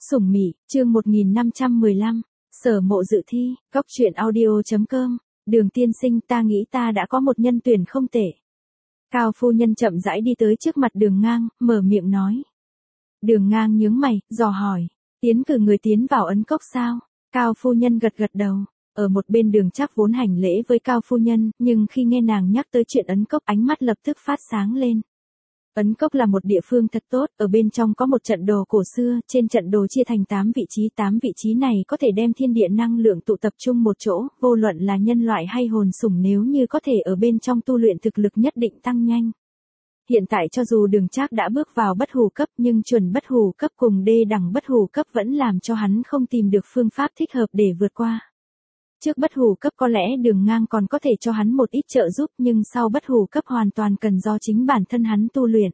Sủng Mị, chương 1515, Sở Mộ dự thi, Góc truyện audio.com, Đường tiên sinh, ta nghĩ ta đã có một nhân tuyển không tệ. Cao phu nhân chậm rãi đi tới trước mặt Đường Ngang, mở miệng nói. Đường Ngang nhướng mày, dò hỏi, tiến cử người tiến vào Ấn Cốc sao? Cao phu nhân gật gật đầu. Ở một bên Đường Trác vốn hành lễ với Cao phu nhân, nhưng khi nghe nàng nhắc tới chuyện Ấn Cốc, ánh mắt lập tức phát sáng lên. Ấn Cốc là một địa phương thật tốt, ở bên trong có một trận đồ cổ xưa, trên trận đồ chia thành 8 vị trí này có thể đem thiên địa năng lượng tụ tập trung một chỗ, vô luận là nhân loại hay hồn sủng, nếu như có thể ở bên trong tu luyện thực lực nhất định tăng nhanh. Hiện tại cho dù Đường Trác đã bước vào bất hủ cấp, nhưng chuẩn bất hủ cấp cùng đê đẳng bất hủ cấp vẫn làm cho hắn không tìm được phương pháp thích hợp để vượt qua. Trước bất hủ cấp có lẽ Đường Ngang còn có thể cho hắn một ít trợ giúp, nhưng sau bất hủ cấp hoàn toàn cần do chính bản thân hắn tu luyện.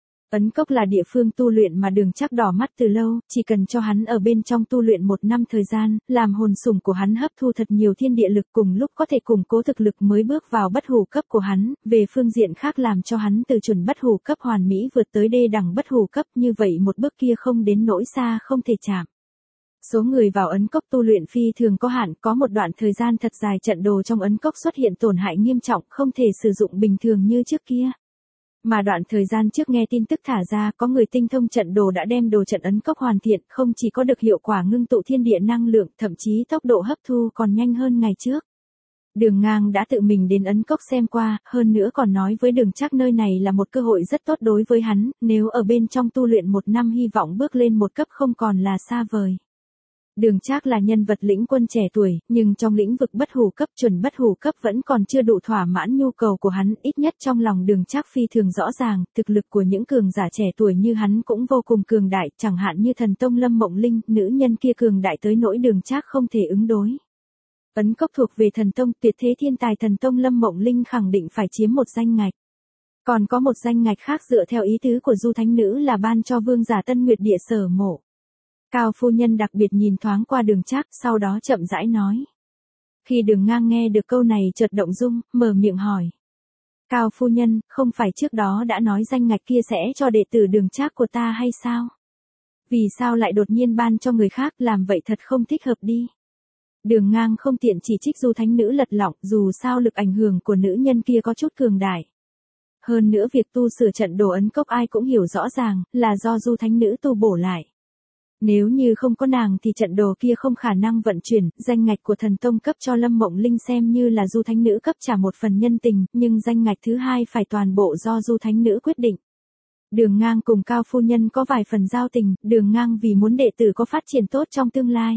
Ấn Cốc là địa phương tu luyện mà Đường Trác đỏ mắt từ lâu, chỉ cần cho hắn ở bên trong tu luyện 1 năm thời gian, làm hồn sủng của hắn hấp thu thật nhiều thiên địa lực, cùng lúc có thể củng cố thực lực mới bước vào bất hủ cấp của hắn, về phương diện khác làm cho hắn từ chuẩn bất hủ cấp hoàn mỹ vượt tới đê đẳng bất hủ cấp, như vậy một bước kia không đến nỗi xa không thể chạm. Số người vào Ấn Cốc tu luyện phi thường có hạn, có một đoạn thời gian thật dài trận đồ trong Ấn Cốc xuất hiện tổn hại nghiêm trọng, không thể sử dụng bình thường như trước kia. Mà đoạn thời gian trước nghe tin tức thả ra, có người tinh thông trận đồ đã đem đồ trận Ấn Cốc hoàn thiện, không chỉ có được hiệu quả ngưng tụ thiên địa năng lượng, thậm chí tốc độ hấp thu còn nhanh hơn ngày trước. Đường Ngang đã tự mình đến Ấn Cốc xem qua, hơn nữa còn nói với Đường Trác nơi này là một cơ hội rất tốt đối với hắn, nếu ở bên trong tu luyện 1 năm hy vọng bước lên một cấp không còn là xa vời. Đường Trác là nhân vật lĩnh quân trẻ tuổi, nhưng trong lĩnh vực bất hủ cấp, chuẩn bất hủ cấp vẫn còn chưa đủ thỏa mãn nhu cầu của hắn, ít nhất trong lòng Đường Trác phi thường rõ ràng, thực lực của những cường giả trẻ tuổi như hắn cũng vô cùng cường đại, chẳng hạn như thần tông Lâm Mộng Linh, nữ nhân kia cường đại tới nỗi Đường Trác không thể ứng đối. Ấn Cốc thuộc về thần tông, tuyệt thế thiên tài thần tông Lâm Mộng Linh khẳng định phải chiếm một danh ngạch. Còn có một danh ngạch khác dựa theo ý tứ của Du Thánh Nữ là ban cho vương giả Tân Nguyệt Địa Sở Mộ. Cao phu nhân đặc biệt nhìn thoáng qua Đường Trác, sau đó chậm rãi nói. Khi Đường Ngang nghe được câu này chợt động dung, mở miệng hỏi. Cao phu nhân, không phải trước đó đã nói danh ngạch kia sẽ cho đệ tử Đường Trác của ta hay sao? Vì sao lại đột nhiên ban cho người khác, làm vậy thật không thích hợp đi. Đường Ngang không tiện chỉ trích Du Thánh Nữ lật lọng, dù sao lực ảnh hưởng của nữ nhân kia có chút cường đại. Hơn nữa việc tu sửa trận đồ Ấn Cốc ai cũng hiểu rõ ràng, là do Du Thánh Nữ tu bổ lại. Nếu như không có nàng thì trận đồ kia không khả năng vận chuyển, danh ngạch của thần tông cấp cho Lâm Mộng Linh xem như là Du Thánh Nữ cấp trả một phần nhân tình, nhưng danh ngạch thứ hai phải toàn bộ do Du Thánh Nữ quyết định. Đường Ngang cùng Cao phu nhân có vài phần giao tình, Đường Ngang vì muốn đệ tử có phát triển tốt trong tương lai.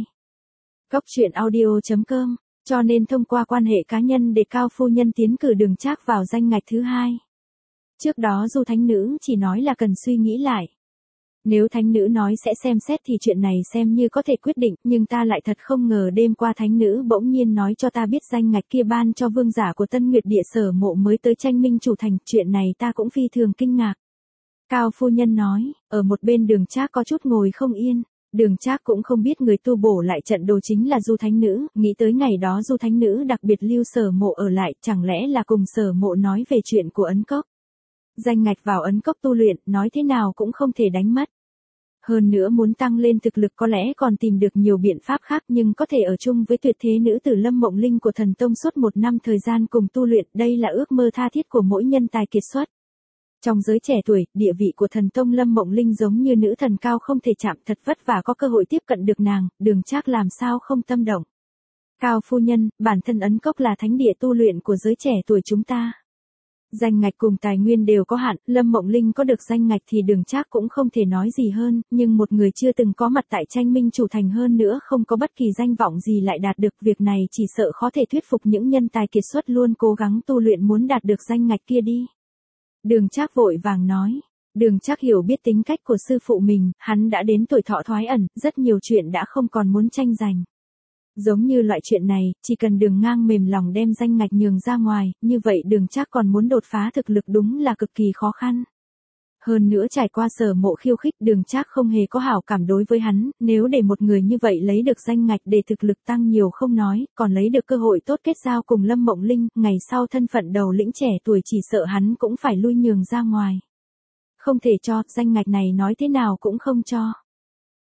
Góc truyện audio.com, cho nên thông qua quan hệ cá nhân để Cao phu nhân tiến cử Đường Trác vào danh ngạch thứ hai. Trước đó Du Thánh Nữ chỉ nói là cần suy nghĩ lại. Nếu Thánh Nữ nói sẽ xem xét thì chuyện này xem như có thể quyết định, nhưng ta lại thật không ngờ đêm qua Thánh Nữ bỗng nhiên nói cho ta biết danh ngạch kia ban cho vương giả của Tân Nguyệt Địa Sở Mộ mới tới tranh minh chủ thành, chuyện này ta cũng phi thường kinh ngạc. Cao phu nhân nói, ở một bên Đường Trác có chút ngồi không yên. Đường Trác cũng không biết người tu bổ lại trận đồ chính là Du Thánh Nữ, nghĩ tới ngày đó Du Thánh Nữ đặc biệt lưu Sở Mộ ở lại, chẳng lẽ là cùng Sở Mộ nói về chuyện của Ấn Cốc. Danh ngạch vào Ấn Cốc tu luyện, nói thế nào cũng không thể đánh mất. Hơn nữa muốn tăng lên thực lực có lẽ còn tìm được nhiều biện pháp khác, nhưng có thể ở chung với tuyệt thế nữ tử Lâm Mộng Linh của thần tông suốt 1 năm thời gian cùng tu luyện, đây là ước mơ tha thiết của mỗi nhân tài kiệt xuất. Trong giới trẻ tuổi, địa vị của thần tông Lâm Mộng Linh giống như nữ thần cao không thể chạm, thật vất vả có cơ hội tiếp cận được nàng, Đường Trác làm sao không tâm động. Cao phu nhân, bản thân Ấn Cốc là thánh địa tu luyện của giới trẻ tuổi chúng ta. Danh ngạch cùng tài nguyên đều có hạn, Lâm Mộng Linh có được danh ngạch thì Đường Trác cũng không thể nói gì hơn, nhưng một người chưa từng có mặt tại tranh minh chủ thành hơn nữa không có bất kỳ danh vọng gì lại đạt được việc này chỉ sợ khó thể thuyết phục những nhân tài kiệt xuất luôn cố gắng tu luyện muốn đạt được danh ngạch kia đi. Đường Trác vội vàng nói. Đường Trác hiểu biết tính cách của sư phụ mình, hắn đã đến tuổi thọ thoái ẩn, rất nhiều chuyện đã không còn muốn tranh giành. Giống như loại chuyện này, chỉ cần Đường Ngang mềm lòng đem danh ngạch nhường ra ngoài, như vậy Đường Trác còn muốn đột phá thực lực đúng là cực kỳ khó khăn. Hơn nữa trải qua Sở Mộ khiêu khích, Đường Trác không hề có hảo cảm đối với hắn, nếu để một người như vậy lấy được danh ngạch để thực lực tăng nhiều không nói, còn lấy được cơ hội tốt kết giao cùng Lâm Mộng Linh, ngày sau thân phận đầu lĩnh trẻ tuổi chỉ sợ hắn cũng phải lui nhường ra ngoài. Không thể cho, danh ngạch này nói thế nào cũng không cho.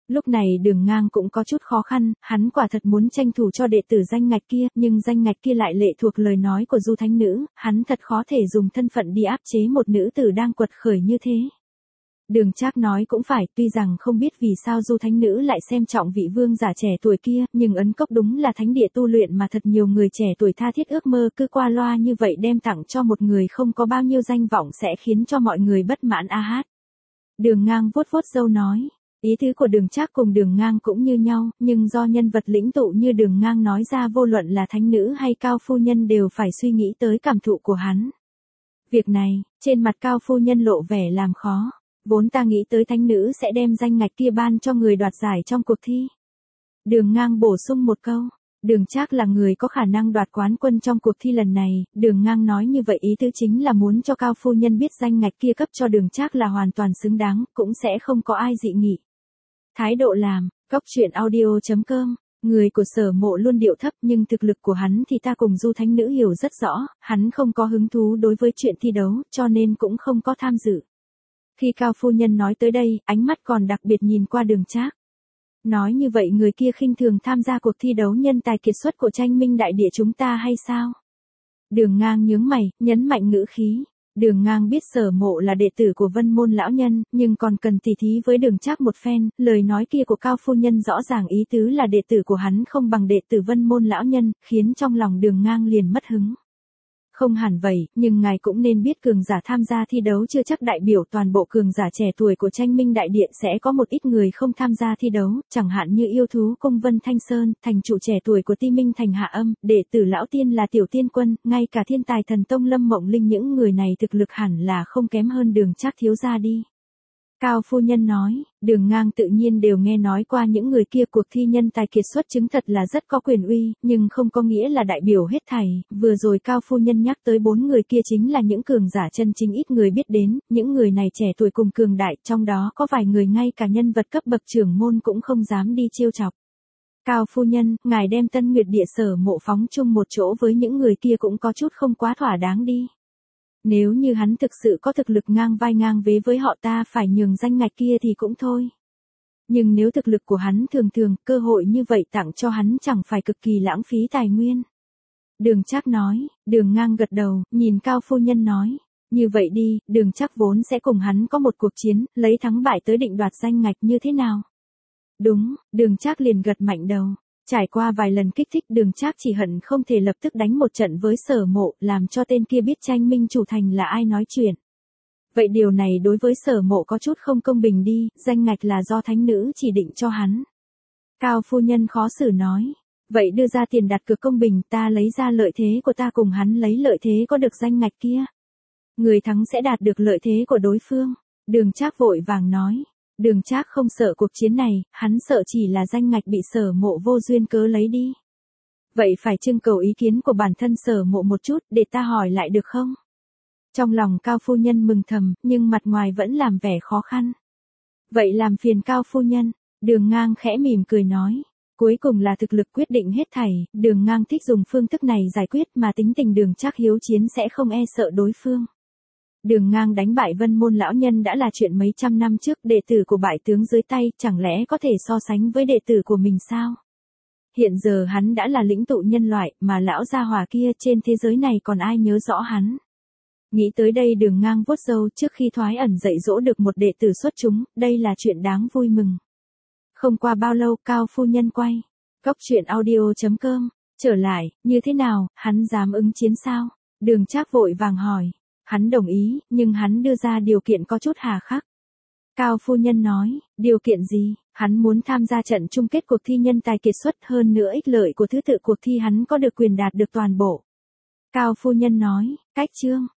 Lúc này Đường Ngang cũng có chút khó khăn, hắn quả thật muốn tranh thủ cho đệ tử danh ngạch kia, nhưng danh ngạch kia lại lệ thuộc lời nói của Du Thánh Nữ, hắn thật khó thể dùng thân phận đi áp chế một nữ tử đang quật khởi như thế. Đường Trác nói cũng phải, tuy rằng không biết vì sao Du Thánh Nữ lại xem trọng vị vương giả trẻ tuổi kia, nhưng Ấn Cốc đúng là thánh địa tu luyện mà thật nhiều người trẻ tuổi tha thiết ước mơ, cứ qua loa như vậy đem tặng cho một người không có bao nhiêu danh vọng sẽ khiến cho mọi người bất mãn a hát. Đường Ngang vuốt vuốt râu nói, ý tứ của Đường Trác cùng Đường Ngang cũng như nhau, nhưng do nhân vật lĩnh tụ như Đường Ngang nói ra vô luận là thánh nữ hay Cao phu nhân đều phải suy nghĩ tới cảm thụ của hắn. Việc này, trên mặt Cao phu nhân lộ vẻ làm khó. Vốn ta nghĩ tới thánh nữ sẽ đem danh ngạch kia ban cho người đoạt giải trong cuộc thi. Đường Ngang bổ sung một câu, Đường Trác là người có khả năng đoạt quán quân trong cuộc thi lần này, Đường Ngang nói như vậy ý tứ chính là muốn cho Cao phu nhân biết danh ngạch kia cấp cho Đường Trác là hoàn toàn xứng đáng, cũng sẽ không có ai dị nghị. Thái độ làm, goctruyện.audio.com, người của Sở Mộ luôn điệu thấp nhưng thực lực của hắn thì ta cùng Du Thánh Nữ hiểu rất rõ, hắn không có hứng thú đối với chuyện thi đấu, cho nên cũng không có tham dự. Khi Cao phu nhân nói tới đây, ánh mắt còn đặc biệt nhìn qua Đường Trác. Nói như vậy người kia khinh thường tham gia cuộc thi đấu nhân tài kiệt xuất của Tranh Minh đại địa chúng ta hay sao? Đường Ngang nhướng mày, nhấn mạnh ngữ khí. Đường Ngang biết Sở Mộ là đệ tử của Vân Môn lão nhân, nhưng còn cần tỉ thí với Đường Trác một phen, lời nói kia của Cao phu nhân rõ ràng ý tứ là đệ tử của hắn không bằng đệ tử Vân Môn lão nhân, khiến trong lòng Đường Ngang liền mất hứng. Không hẳn vậy, nhưng ngài cũng nên biết cường giả tham gia thi đấu chưa chắc đại biểu toàn bộ cường giả trẻ tuổi của Tranh Minh đại địa sẽ có một ít người không tham gia thi đấu, chẳng hạn như yêu thú cung Vân Thanh Sơn, thành chủ trẻ tuổi của Ti Minh thành Hạ Âm, đệ tử lão tiên là Tiểu Tiên Quân, ngay cả thiên tài thần tông Lâm Mộng Linh những người này thực lực hẳn là không kém hơn Đường Trác thiếu gia đi. Cao phu nhân nói, Đường Ngang tự nhiên đều nghe nói qua những người kia cuộc thi nhân tài kiệt xuất chứng thật là rất có quyền uy, nhưng không có nghĩa là đại biểu hết thảy, vừa rồi Cao phu nhân nhắc tới 4 người kia chính là những cường giả chân chính ít người biết đến, những người này trẻ tuổi cùng cường đại, trong đó có vài người ngay cả nhân vật cấp bậc trưởng môn cũng không dám đi trêu chọc. Cao phu nhân, ngài đem Tân Nguyệt địa Sở Mộ phóng chung một chỗ với những người kia cũng có chút không quá thỏa đáng đi. Nếu như hắn thực sự có thực lực ngang vai ngang vế với họ ta phải nhường danh ngạch kia thì cũng thôi. Nhưng nếu thực lực của hắn thường thường, cơ hội như vậy tặng cho hắn chẳng phải cực kỳ lãng phí tài nguyên. Đường Trác nói, Đường Ngang gật đầu, nhìn Cao phu nhân nói. Như vậy đi, Đường Trác vốn sẽ cùng hắn có một cuộc chiến, lấy thắng bại tới định đoạt danh ngạch như thế nào? Đúng, Đường Trác liền gật mạnh đầu. Trải qua vài lần kích thích Đường Trác chỉ hận không thể lập tức đánh một trận với Sở Mộ, làm cho tên kia biết Tranh Minh chủ thành là ai nói chuyện. Vậy điều này đối với Sở Mộ có chút không công bình đi, danh ngạch là do thánh nữ chỉ định cho hắn. Cao phu nhân khó xử nói, vậy đưa ra tiền đặt cược công bình, ta lấy ra lợi thế của ta cùng hắn lấy lợi thế có được danh ngạch kia. Người thắng sẽ đạt được lợi thế của đối phương. Đường Trác vội vàng nói. Đường Trác không sợ cuộc chiến này, hắn sợ chỉ là danh ngạch bị Sở Mộ vô duyên cớ lấy đi. Vậy phải trưng cầu ý kiến của bản thân Sở Mộ một chút, để ta hỏi lại được không? Trong lòng Cao phu nhân mừng thầm, nhưng mặt ngoài vẫn làm vẻ khó khăn. Vậy làm phiền Cao phu nhân, Đường Ngang khẽ mỉm cười nói. Cuối cùng là thực lực quyết định hết thảy, Đường Ngang thích dùng phương thức này giải quyết mà tính tình Đường Trác hiếu chiến sẽ không e sợ đối phương. Đường Ngang đánh bại Vân Môn lão nhân đã là chuyện mấy trăm năm trước, đệ tử của bại tướng dưới tay, chẳng lẽ có thể so sánh với đệ tử của mình sao? Hiện giờ hắn đã là lĩnh tụ nhân loại, mà lão gia hỏa kia trên thế giới này còn ai nhớ rõ hắn? Nghĩ tới đây Đường Ngang vuốt râu trước khi thoái ẩn dạy dỗ được một đệ tử xuất chúng, đây là chuyện đáng vui mừng. Không qua bao lâu Cao phu nhân quay. goctruyện.audio.com, trở lại, như thế nào, hắn dám ứng chiến sao? Đường Trác vội vàng hỏi. Hắn đồng ý, nhưng hắn đưa ra điều kiện có chút hà khắc. Cao phu nhân nói, điều kiện gì? Hắn muốn tham gia trận chung kết cuộc thi nhân tài kiệt xuất, hơn nữa ích lợi của thứ tự cuộc thi hắn có được quyền đạt được toàn bộ. Cao phu nhân nói, cách chương.